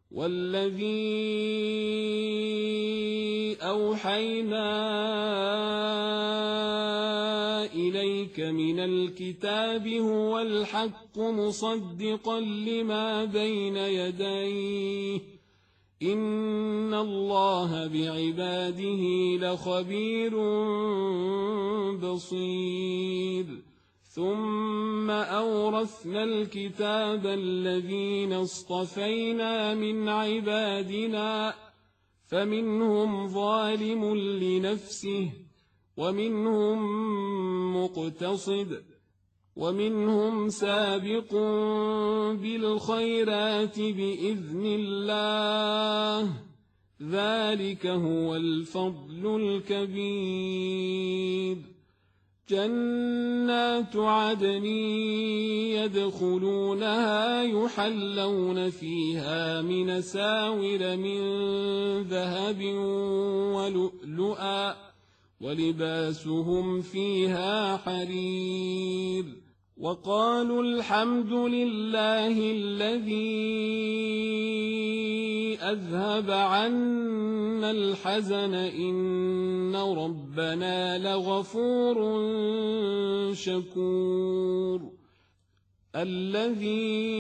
والذي أوحينا إليك من الكتاب هو الحق مصدقا لما بين يديه إن الله بعباده لخبير بصير ثم أورثنا الكتاب الذين اصطفينا من عبادنا فمنهم ظالم لنفسه ومنهم مقتصد ومنهم سابق بالخيرات بإذن الله ذلك هو الفضل الكبير جنات عدن يدخلونها يحلون فيها من أساور من ذهب ولؤلؤا ولباسهم فيها حرير وقالوا الحمد لله الذي أذهب عنا الحزن إن ربنا لغفور شكور الذي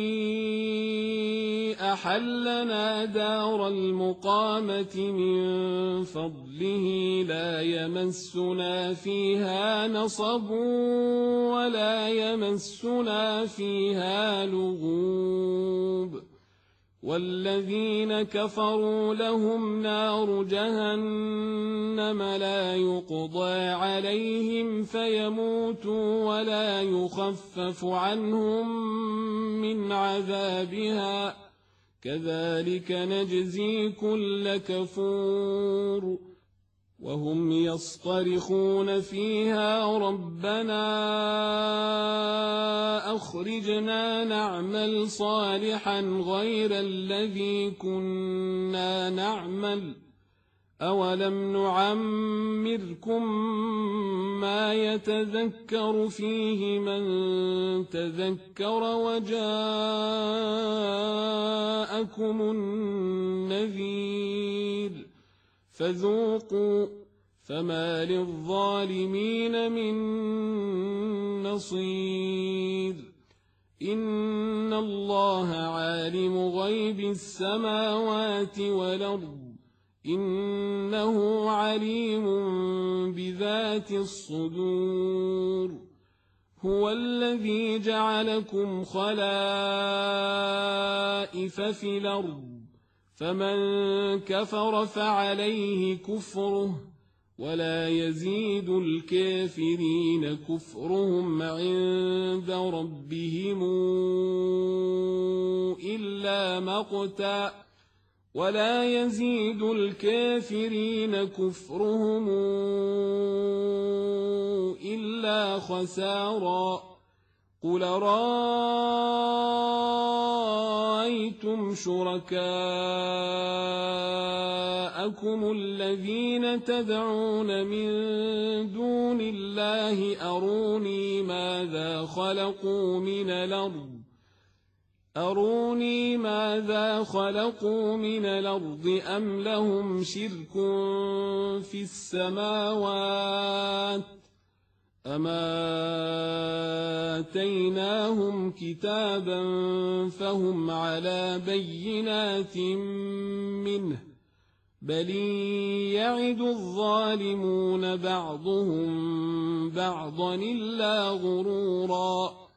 أحلنا دار المقامة من فضله لا يمسنا فيها نصب ولا يمسنا فيها لغوب والذين كفروا لهم نار جهنم لا يقضى عليهم فيموتوا ولا يخفف عنهم من عذابها كذلك نجزي كل كفور وهم يصطرخون فيها ربنا أخرجنا نعمل صالحا غير الذي كنا نعمل أولم نعمركم ما يتذكر فيه من تذكر وجاءكم النذير فذوقوا فما للظالمين من نصير إن الله عالم غيب السماوات والأرض إنه عليم بذات الصدور هو الذي جعلكم خلائف في الأرض فمن كفر فعليه كفره ولا يزيد الكافرين كفرهم عند ربهم إلا مقتا ولا يزيد الكافرين كفرهم إلا خسارا قل رأيتم شركاءكم الذين تدعون من دون الله أروني ماذا خلقوا من الأرض أم لهم شرك في السماوات أما آتيناهم كتابا فهم على بينات منه بل يعد الظالمون بعضهم بعضا إلا غرورا